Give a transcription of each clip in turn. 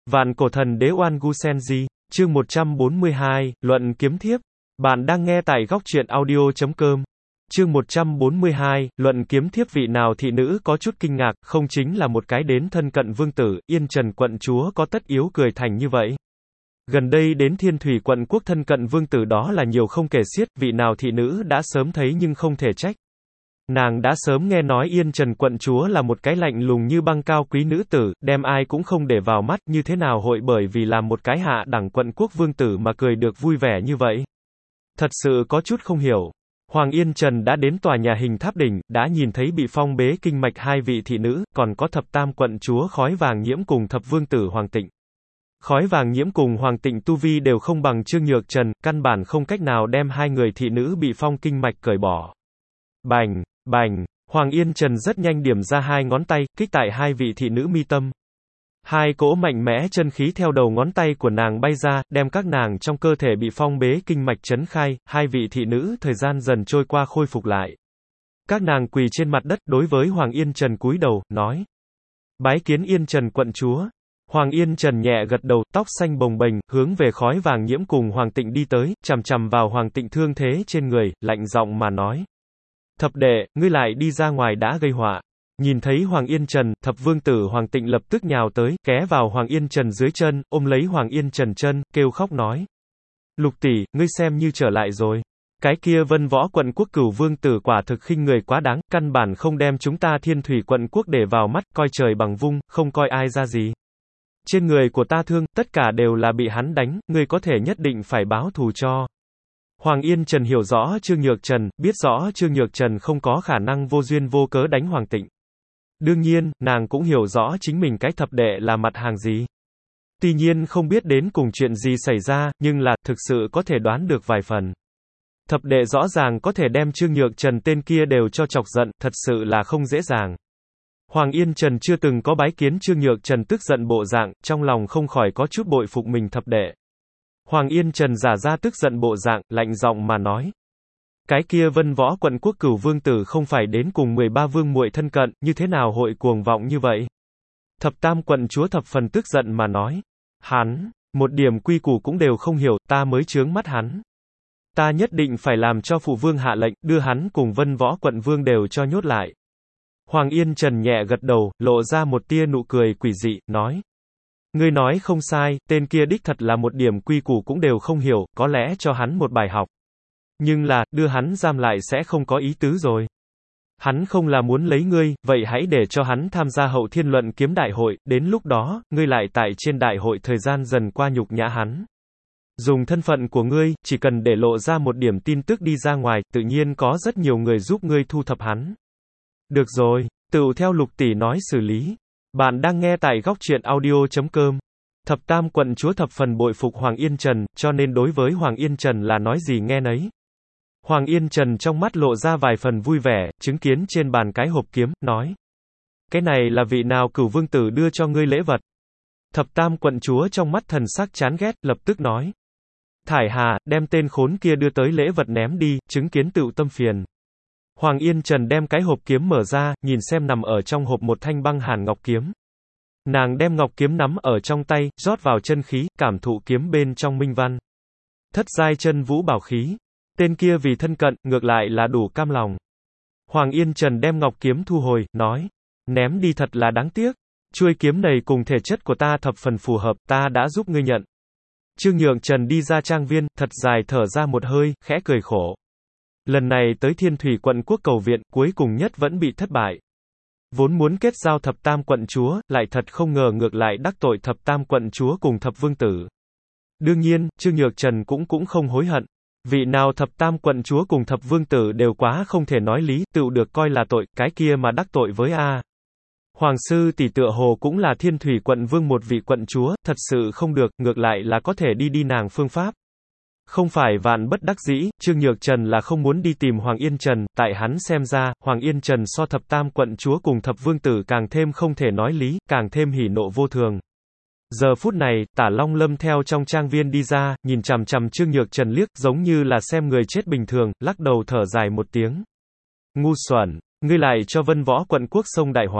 Vạn cổ thần đế Oan Gu Senji, chương 142, Luận Kiếm Thiếp. Bạn đang nghe tại góc truyện audio.com. Chương 142, Luận Kiếm Thiếp. Vị nào thị nữ có chút kinh ngạc, không chính là một cái đến thân cận vương tử, Yên Trần quận chúa có tất yếu cười thành như vậy. Gần đây đến Thiên Thủy quận quốc thân cận vương tử đó là nhiều không kể xiết, vị nào thị nữ đã sớm thấy nhưng không thể trách. Nàng đã sớm nghe nói Yên Trần quận chúa là một cái lạnh lùng như băng cao quý nữ tử, đem ai cũng không để vào mắt, như thế nào hội bởi vì làm một cái hạ đẳng quận quốc vương tử mà cười được vui vẻ như vậy. Thật sự có chút không hiểu. Hoàng Yên Trần đã đến tòa nhà hình tháp đỉnh, đã nhìn thấy bị phong bế kinh mạch hai vị thị nữ, còn có thập tam quận chúa Khói Vàng Nhiễm cùng thập vương tử Hoàng Tịnh. Khói Vàng Nhiễm cùng Hoàng Tịnh tu vi đều không bằng Trương Nhược Trần, căn bản không cách nào đem hai người thị nữ bị phong kinh mạch cởi bỏ. Bành, bành, Hoàng Yên Trần rất nhanh điểm ra hai ngón tay, kích tại hai vị thị nữ mi tâm. Hai cỗ mạnh mẽ chân khí theo đầu ngón tay của nàng bay ra, đem các nàng trong cơ thể bị phong bế kinh mạch chấn khai, hai vị thị nữ thời gian dần trôi qua khôi phục lại. Các nàng quỳ trên mặt đất đối với Hoàng Yên Trần cúi đầu, nói: Bái kiến Yên Trần quận chúa. Hoàng Yên Trần nhẹ gật đầu, tóc xanh bồng bềnh, hướng về Khói Vàng Nhiễm cùng Hoàng Tịnh đi tới, chằm chằm vào Hoàng Tịnh thương thế trên người, lạnh giọng mà nói: Thập đệ, ngươi lại đi ra ngoài đã gây họa. Nhìn thấy Hoàng Yên Trần, thập vương tử Hoàng Tịnh lập tức nhào tới, ghé vào Hoàng Yên Trần dưới chân, ôm lấy Hoàng Yên Trần chân, kêu khóc nói: Lục tỷ, ngươi xem như trở lại rồi. Cái kia Vân Võ quận quốc cửu vương tử quả thực khinh người quá đáng, căn bản không đem chúng ta Thiên Thủy quận quốc để vào mắt, coi trời bằng vung, không coi ai ra gì. Trên người của ta thương, tất cả đều là bị hắn đánh, ngươi có thể nhất định phải báo thù cho. Hoàng Yên Trần hiểu rõ Trương Nhược Trần, biết rõ Trương Nhược Trần không có khả năng vô duyên vô cớ đánh Hoàng Tịnh. Đương nhiên, nàng cũng hiểu rõ chính mình cái thập đệ là mặt hàng gì. Tuy nhiên không biết đến cùng chuyện gì xảy ra, nhưng là, thực sự có thể đoán được vài phần. Thập đệ rõ ràng có thể đem Trương Nhược Trần tên kia đều cho chọc giận, thật sự là không dễ dàng. Hoàng Yên Trần chưa từng có bái kiến Trương Nhược Trần tức giận bộ dạng, trong lòng không khỏi có chút bội phục mình thập đệ. Hoàng Yên Trần giả ra tức giận bộ dạng, lạnh giọng mà nói: Cái kia Vân Võ quận quốc cửu vương tử không phải đến cùng 13 vương muội thân cận, như thế nào hội cuồng vọng như vậy? Thập tam quận chúa thập phần tức giận mà nói: Hắn, một điểm quy củ cũng đều không hiểu, ta mới chướng mắt hắn. Ta nhất định phải làm cho phụ vương hạ lệnh, đưa hắn cùng Vân Võ quận vương đều cho nhốt lại. Hoàng Yên Trần nhẹ gật đầu, lộ ra một tia nụ cười quỷ dị, nói: Ngươi nói không sai, tên kia đích thật là một điểm quy củ cũng đều không hiểu, có lẽ cho hắn một bài học. Nhưng là, đưa hắn giam lại sẽ không có ý tứ rồi. Hắn không là muốn lấy ngươi, vậy hãy để cho hắn tham gia hậu thiên luận kiếm đại hội, đến lúc đó, ngươi lại tại trên đại hội thời gian dần qua nhục nhã hắn. Dùng thân phận của ngươi, chỉ cần để lộ ra một điểm tin tức đi ra ngoài, tự nhiên có rất nhiều người giúp ngươi thu thập hắn. Được rồi, tựu theo Lục tỷ nói xử lý. Bạn đang nghe tại góc truyện audio.com. Thập tam quận chúa thập phần bội phục Hoàng Yên Trần, cho nên đối với Hoàng Yên Trần là nói gì nghe nấy. Hoàng Yên Trần trong mắt lộ ra vài phần vui vẻ, chứng kiến trên bàn cái hộp kiếm, nói: Cái này là vị nào cửu vương tử đưa cho ngươi lễ vật? Thập tam quận chúa trong mắt thần sắc chán ghét, lập tức nói: Thải Hà, đem tên khốn kia đưa tới lễ vật ném đi, chứng kiến tựu tâm phiền. Hoàng Yên Trần đem cái hộp kiếm mở ra, nhìn xem nằm ở trong hộp một thanh băng hàn ngọc kiếm. Nàng đem ngọc kiếm nắm ở trong tay, rót vào chân khí, cảm thụ kiếm bên trong minh văn. Thất giai chân vũ bảo khí. Tên kia vì thân cận, ngược lại là đủ cam lòng. Hoàng Yên Trần đem ngọc kiếm thu hồi, nói: Ném đi thật là đáng tiếc. Chuôi kiếm này cùng thể chất của ta thập phần phù hợp, ta đã giúp ngươi nhận. Trương Nhược Trần đi ra trang viên, thật dài thở ra một hơi, khẽ cười khổ. Lần này tới Thiên Thủy quận quốc cầu viện, cuối cùng nhất vẫn bị thất bại. Vốn muốn kết giao thập tam quận chúa, lại thật không ngờ ngược lại đắc tội thập tam quận chúa cùng thập vương tử. Đương nhiên, Trương Nhược Trần cũng không hối hận. Vị nào thập tam quận chúa cùng thập vương tử đều quá không thể nói lý, tựu được coi là tội, cái kia mà đắc tội với a. Hoàng sư tỷ tựa hồ cũng là Thiên Thủy quận vương một vị quận chúa, thật sự không được, ngược lại là có thể đi nàng phương pháp. Không phải vạn bất đắc dĩ, Trương Nhược Trần là không muốn đi tìm Hoàng Yên Trần, tại hắn xem ra, Hoàng Yên Trần so thập tam quận chúa cùng thập vương tử càng thêm không thể nói lý, càng thêm hỉ nộ vô thường. Giờ phút này, Tả Long Lâm theo trong trang viên đi ra, nhìn chằm chằm Trương Nhược Trần liếc, giống như là xem người chết bình thường, lắc đầu thở dài một tiếng. Ngu xuẩn, ngươi lại cho Vân Võ quận quốc sông đại họa.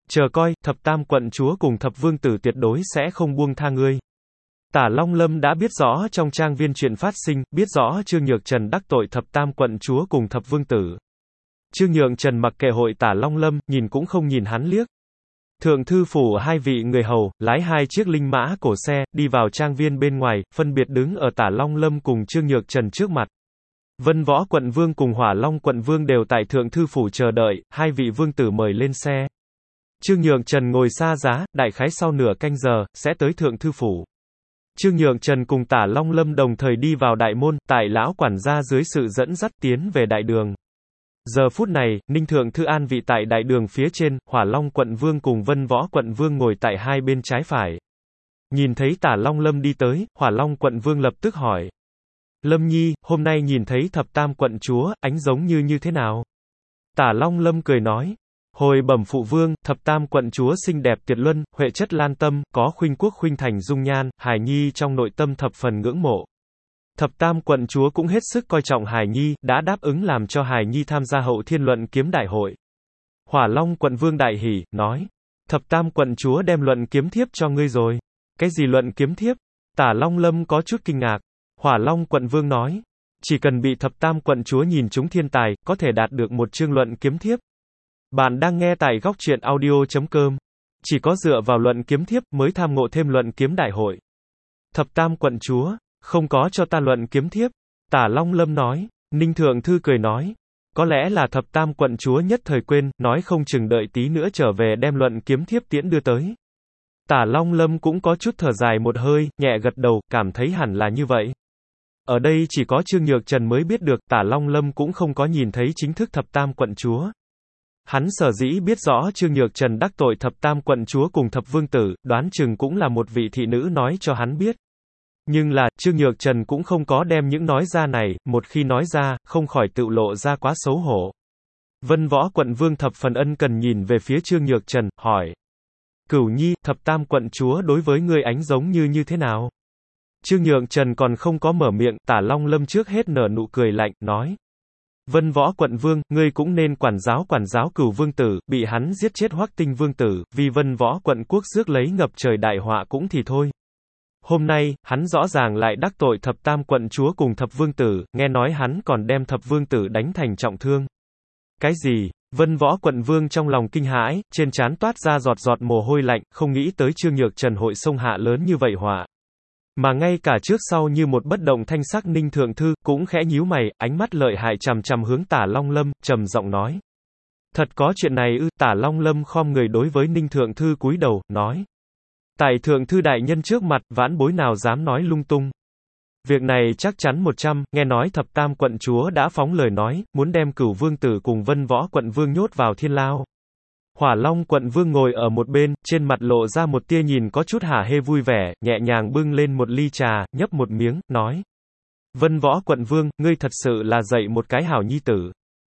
Chờ coi, thập tam quận chúa cùng thập vương tử tuyệt đối sẽ không buông tha ngươi. Tả Long Lâm đã biết rõ trong trang viên chuyện phát sinh, biết rõ Trương Nhược Trần đắc tội thập tam quận chúa cùng thập vương tử. Trương Nhược Trần mặc kệ hội Tả Long Lâm, nhìn cũng không nhìn hắn liếc. Thượng thư phủ hai vị người hầu, lái hai chiếc linh mã cổ xe, đi vào trang viên bên ngoài, phân biệt đứng ở Tả Long Lâm cùng Trương Nhược Trần trước mặt. Vân Võ quận vương cùng Hỏa Long quận vương đều tại thượng thư phủ chờ đợi, hai vị vương tử mời lên xe. Trương Nhược Trần ngồi xa giá, đại khái sau nửa canh giờ, sẽ tới thượng thư phủ. Trương Nhược Trần cùng Tả Long Lâm đồng thời đi vào đại môn, tại lão quản gia dưới sự dẫn dắt tiến về đại đường. Giờ phút này, Ninh Thượng Thư an vị tại đại đường phía trên, Hỏa Long quận vương cùng Vân Võ quận vương ngồi tại hai bên trái phải. Nhìn thấy Tả Long Lâm đi tới, Hỏa Long quận vương lập tức hỏi. Lâm Nhi, hôm nay nhìn thấy thập tam quận chúa, ánh giống như thế nào? Tả Long Lâm cười nói. Hồi bẩm phụ vương, thập tam quận chúa xinh đẹp tuyệt luân, huệ chất lan tâm, có khuynh quốc khuynh thành dung nhan, Hải Nhi trong nội tâm thập phần ngưỡng mộ. Thập tam quận chúa cũng hết sức coi trọng Hải Nhi, đã đáp ứng làm cho Hải Nhi tham gia hậu thiên luận kiếm đại hội. Hỏa Long quận vương đại hỉ, nói. Thập tam quận chúa đem luận kiếm thiếp cho ngươi rồi. Cái gì luận kiếm thiếp? Tả Long Lâm có chút kinh ngạc. Hỏa Long quận vương nói. Chỉ cần bị thập tam quận chúa nhìn trúng thiên tài, có thể đạt được một chương luận kiếm thiếp. Bạn đang nghe tại góc truyện audio.com. Chỉ có dựa vào luận kiếm thiếp mới tham ngộ thêm luận kiếm đại hội. Thập tam quận chúa, không có cho ta luận kiếm thiếp. Tả Long Lâm nói. Ninh Thượng Thư cười nói. Có lẽ là thập tam quận chúa nhất thời quên, nói không chừng đợi tí nữa trở về đem luận kiếm thiếp tiễn đưa tới. Tả Long Lâm cũng có chút thở dài một hơi, nhẹ gật đầu, cảm thấy hẳn là như vậy. Ở đây chỉ có Trương Nhược Trần mới biết được, Tả Long Lâm cũng không có nhìn thấy chính thức thập tam quận chúa. Hắn sở dĩ biết rõ Trương Nhược Trần đắc tội thập tam quận chúa cùng thập vương tử, đoán chừng cũng là một vị thị nữ nói cho hắn biết. Nhưng là, Trương Nhược Trần cũng không có đem những nói ra này, một khi nói ra, không khỏi tự lộ ra quá xấu hổ. Vân Võ quận vương thập phần ân cần nhìn về phía Trương Nhược Trần, hỏi. Cửu Nhi, thập tam quận chúa đối với ngươi ánh giống như thế nào? Trương Nhược Trần còn không có mở miệng, Tả Long Lâm trước hết nở nụ cười lạnh, nói. Vân Võ quận vương, ngươi cũng nên quản giáo Cửu vương tử, bị hắn giết chết Hoắc Tinh vương tử, vì Vân Võ quận quốc rước lấy ngập trời đại họa cũng thì thôi. Hôm nay, hắn rõ ràng lại đắc tội thập tam quận chúa cùng thập vương tử, nghe nói hắn còn đem thập vương tử đánh thành trọng thương. Cái gì? Vân Võ quận vương trong lòng kinh hãi, trên trán toát ra giọt giọt mồ hôi lạnh, không nghĩ tới Trương Nhược Trần hội xông hạ lớn như vậy họa. Mà ngay cả trước sau như một bất động thanh sắc Ninh Thượng Thư, cũng khẽ nhíu mày, ánh mắt lợi hại chằm chằm hướng Tả Long Lâm, trầm giọng nói. Thật có chuyện này ư? Tả Long Lâm khom người đối với Ninh Thượng Thư cúi đầu, nói. Tại Thượng Thư đại nhân trước mặt, vãn bối nào dám nói lung tung. Việc này chắc chắn 100, nghe nói thập tam quận chúa đã phóng lời nói, muốn đem Cửu vương tử cùng Vân Võ quận vương nhốt vào thiên lao. Hỏa Long quận vương ngồi ở một bên, trên mặt lộ ra một tia nhìn có chút hả hê vui vẻ, nhẹ nhàng bưng lên một ly trà, nhấp một miếng, nói. Vân Võ quận vương, ngươi thật sự là dạy một cái hảo nhi tử.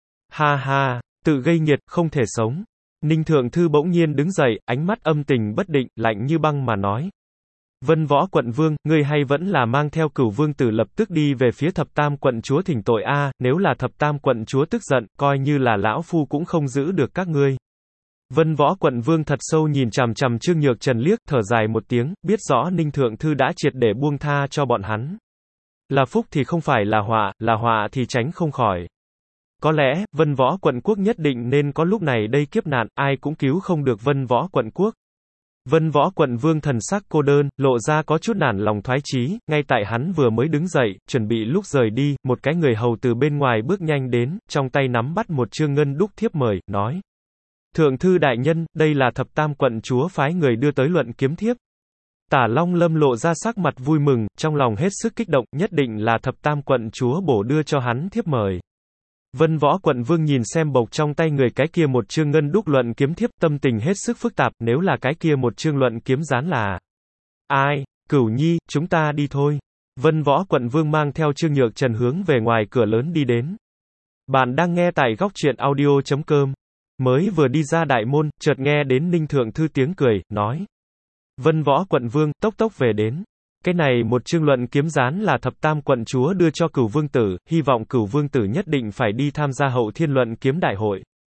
Ha ha, tự gây nghiệt, không thể sống. Ninh Thượng Thư bỗng nhiên đứng dậy, ánh mắt âm tình bất định, lạnh như băng mà nói. Vân Võ quận vương, ngươi hay vẫn là mang theo Cửu vương tử lập tức đi về phía thập tam quận chúa thỉnh tội a, nếu là thập tam quận chúa tức giận, coi như là lão phu cũng không giữ được các ngươi. Vân Võ quận vương thật sâu nhìn chằm chằm Trương Nhược Trần liếc, thở dài một tiếng, biết rõ Ninh Thượng Thư đã triệt để buông tha cho bọn hắn. Là phúc thì không phải là họa thì tránh không khỏi. Có lẽ, Vân Võ quận quốc nhất định nên có lúc này đây kiếp nạn, ai cũng cứu không được Vân Võ quận quốc. Vân Võ quận vương thần sắc cô đơn, lộ ra có chút nản lòng thoái chí, ngay tại hắn vừa mới đứng dậy, chuẩn bị lúc rời đi, một cái người hầu từ bên ngoài bước nhanh đến, trong tay nắm bắt một chương ngân đúc thiếp mời, nói. Thượng thư đại nhân, đây là thập tam quận chúa phái người đưa tới luận kiếm thiếp. Tả Long Lâm lộ ra sắc mặt vui mừng, trong lòng hết sức kích động, nhất định là thập tam quận chúa bổ đưa cho hắn thiếp mời. Vân Võ quận vương nhìn xem bộc trong tay người cái kia một chương ngân đúc luận kiếm thiếp, tâm tình hết sức phức tạp, nếu là cái kia một chương luận kiếm dán là. Ai? Cửu Nhi, chúng ta đi thôi. Vân Võ quận vương mang theo Trương Nhược Trần hướng về ngoài cửa lớn đi đến. Bạn đang nghe tại góc truyện audio.com. Mới vừa đi ra đại môn, chợt nghe đến Ninh Thượng Thư tiếng cười, nói. Vân Võ quận vương, tốc tốc về đến. Cái này một chương luận kiếm dán là thập tam quận chúa đưa cho Cửu vương tử, hy vọng Cửu vương tử nhất định phải đi tham gia hậu thiên luận kiếm đại hội.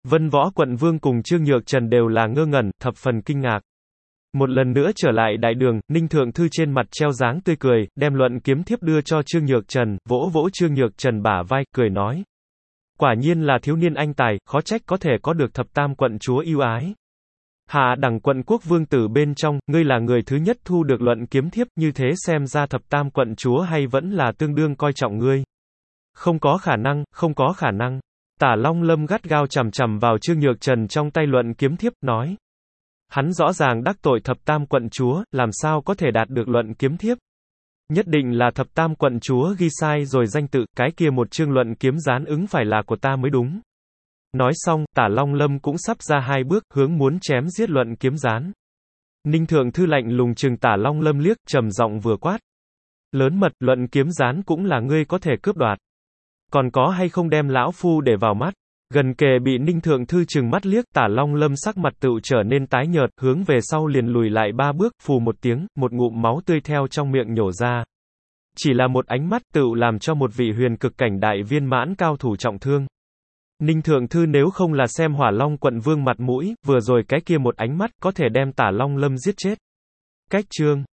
Vân Võ quận vương cùng Trương Nhược Trần đều là ngơ ngẩn, thập phần kinh ngạc. Một lần nữa trở lại đại đường, Ninh Thượng Thư trên mặt treo dáng tươi cười, đem luận kiếm thiếp đưa cho Trương Nhược Trần, vỗ vỗ Trương Nhược Trần bả vai, cười nói. Quả nhiên là thiếu niên anh tài, khó trách có thể có được thập tam quận chúa yêu ái. Hạ đẳng quận quốc vương tử bên trong, ngươi là người thứ nhất thu được luận kiếm thiếp, như thế xem ra thập tam quận chúa hay vẫn là tương đương coi trọng ngươi. Không có khả năng, không có khả năng. Tả Long Lâm gắt gao chằm chằm vào Trương Nhược Trần trong tay luận kiếm thiếp, nói. Hắn rõ ràng đắc tội thập tam quận chúa, làm sao có thể đạt được luận kiếm thiếp. Nhất định là thập tam quận chúa ghi sai rồi danh tự, cái kia một chương luận kiếm gián ứng phải là của ta mới đúng. Nói xong, Tả Long Lâm cũng sắp ra hai bước, hướng muốn chém giết luận kiếm gián. Ninh Thượng Thư lạnh lùng trừng Tả Long Lâm liếc, trầm giọng vừa quát. Lớn mật, luận kiếm gián cũng là ngươi có thể cướp đoạt. Còn có hay không đem lão phu để vào mắt? Gần kề bị Ninh Thượng Thư trừng mắt liếc, Tả Long Lâm sắc mặt tựu trở nên tái nhợt, hướng về sau liền lùi lại 3 bước, phù một tiếng, một ngụm máu tươi theo trong miệng nhổ ra. Chỉ là một ánh mắt tựu làm cho một vị huyền cực cảnh đại viên mãn cao thủ trọng thương. Ninh Thượng Thư nếu không là xem Hỏa Long quận vương mặt mũi, vừa rồi cái kia một ánh mắt có thể đem Tả Long Lâm giết chết. Cách chương